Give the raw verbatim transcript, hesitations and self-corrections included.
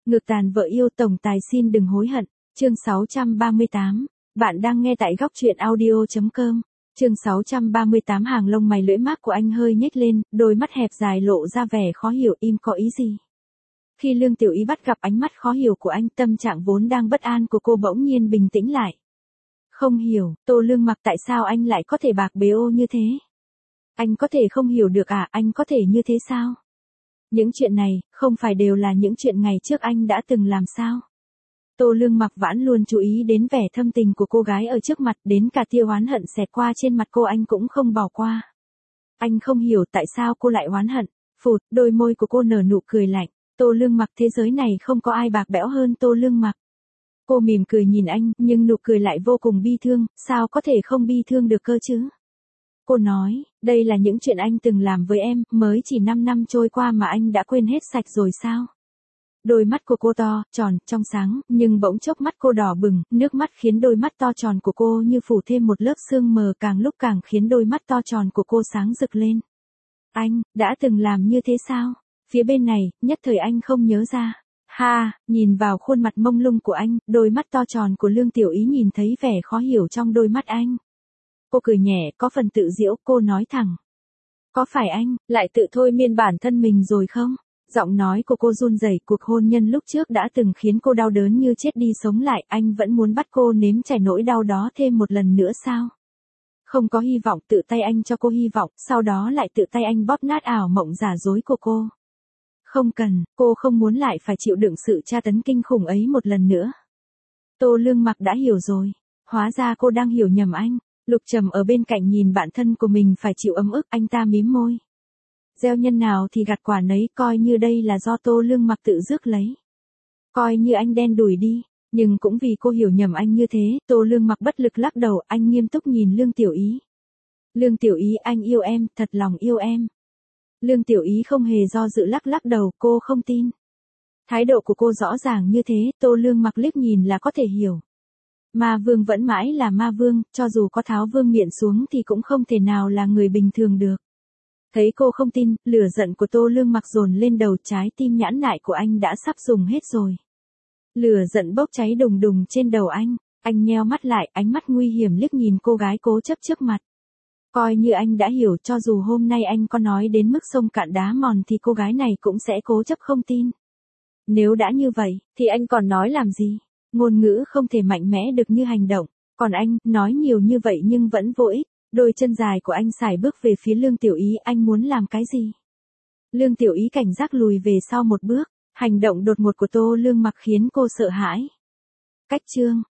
Ngược tàn vợ yêu tổng tài xin đừng hối hận. Chương sáu trăm ba mươi tám. Bạn đang nghe tại góc truyện audio chấm com. Chương sáu trăm ba mươi tám. Hàng lông mày lưỡi mát của anh hơi nhếch lên, đôi mắt hẹp dài lộ ra vẻ khó hiểu, im có ý gì. Khi Lương Tiểu Ý bắt gặp ánh mắt khó hiểu của anh, tâm trạng vốn đang bất an của cô bỗng nhiên bình tĩnh lại. Không hiểu, Tô Lương Mặc, tại sao anh lại có thể bạc bế ô như thế? Anh có thể không hiểu được à, anh có thể như thế sao? Những chuyện này, không phải đều là những chuyện ngày trước anh đã từng làm sao? Tô Lương Mặc vẫn luôn chú ý đến vẻ thâm tình của cô gái ở trước mặt, đến cả tia oán hận xẹt qua trên mặt cô anh cũng không bỏ qua. Anh không hiểu tại sao cô lại oán hận. Phụt, đôi môi của cô nở nụ cười lạnh. Tô Lương Mặc, thế giới này không có ai bạc bẽo hơn Tô Lương Mặc. Cô mỉm cười nhìn anh, nhưng nụ cười lại vô cùng bi thương, sao có thể không bi thương được cơ chứ? Cô nói, đây là những chuyện anh từng làm với em, mới chỉ năm năm trôi qua mà anh đã quên hết sạch rồi sao? Đôi mắt của cô to, tròn, trong sáng, nhưng bỗng chốc mắt cô đỏ bừng, nước mắt khiến đôi mắt to tròn của cô như phủ thêm một lớp sương mờ, càng lúc càng khiến đôi mắt to tròn của cô sáng rực lên. Anh, đã từng làm như thế sao? Phía bên này, nhất thời anh không nhớ ra. Ha, nhìn vào khuôn mặt mông lung của anh, đôi mắt to tròn của Lương Tiểu Ý nhìn thấy vẻ khó hiểu trong đôi mắt anh. Cô cười nhẹ, có phần tự giễu, cô nói thẳng. Có phải anh, lại tự thôi miên bản thân mình rồi không? Giọng nói của cô run rẩy, cuộc hôn nhân lúc trước đã từng khiến cô đau đớn như chết đi sống lại, anh vẫn muốn bắt cô nếm trải nỗi đau đó thêm một lần nữa sao? Không có hy vọng, tự tay anh cho cô hy vọng, sau đó lại tự tay anh bóp nát ảo mộng giả dối của cô. Không cần, cô không muốn lại phải chịu đựng sự tra tấn kinh khủng ấy một lần nữa. Tô Lương Mặc đã hiểu rồi, hóa ra cô đang hiểu nhầm anh. Lục Trầm ở bên cạnh nhìn bạn thân của mình phải chịu ấm ức, anh ta mím môi. Gieo nhân nào thì gặt quả nấy, coi như đây là do Tô Lương Mặc tự rước lấy. Coi như anh đen đủi đi, nhưng cũng vì cô hiểu nhầm anh như thế, Tô Lương Mặc bất lực lắc đầu, anh nghiêm túc nhìn Lương Tiểu Ý. Lương Tiểu Ý, anh yêu em, thật lòng yêu em. Lương Tiểu Ý không hề do dự lắc lắc đầu, cô không tin. Thái độ của cô rõ ràng như thế, Tô Lương Mặc liếc nhìn là có thể hiểu. Ma vương vẫn mãi là ma vương, cho dù có tháo vương miện xuống thì cũng không thể nào là người bình thường được. Thấy cô không tin, lửa giận của Tô Lương Mặc dồn lên đầu, trái tim nhãn nại của anh đã sắp dùng hết rồi. Lửa giận bốc cháy đùng đùng trên đầu anh, anh nheo mắt lại, ánh mắt nguy hiểm liếc nhìn cô gái cố chấp trước mặt. Coi như anh đã hiểu, cho dù hôm nay anh có nói đến mức sông cạn đá mòn thì cô gái này cũng sẽ cố chấp không tin. Nếu đã như vậy, thì anh còn nói làm gì? Ngôn ngữ không thể mạnh mẽ được như hành động, còn anh, nói nhiều như vậy nhưng vẫn vô ích. Đôi chân dài của anh sải bước về phía Lương Tiểu Ý, anh muốn làm cái gì? Lương Tiểu Ý cảnh giác lùi về sau một bước, hành động đột ngột của Tô Lương Mặc khiến cô sợ hãi. Cách chương,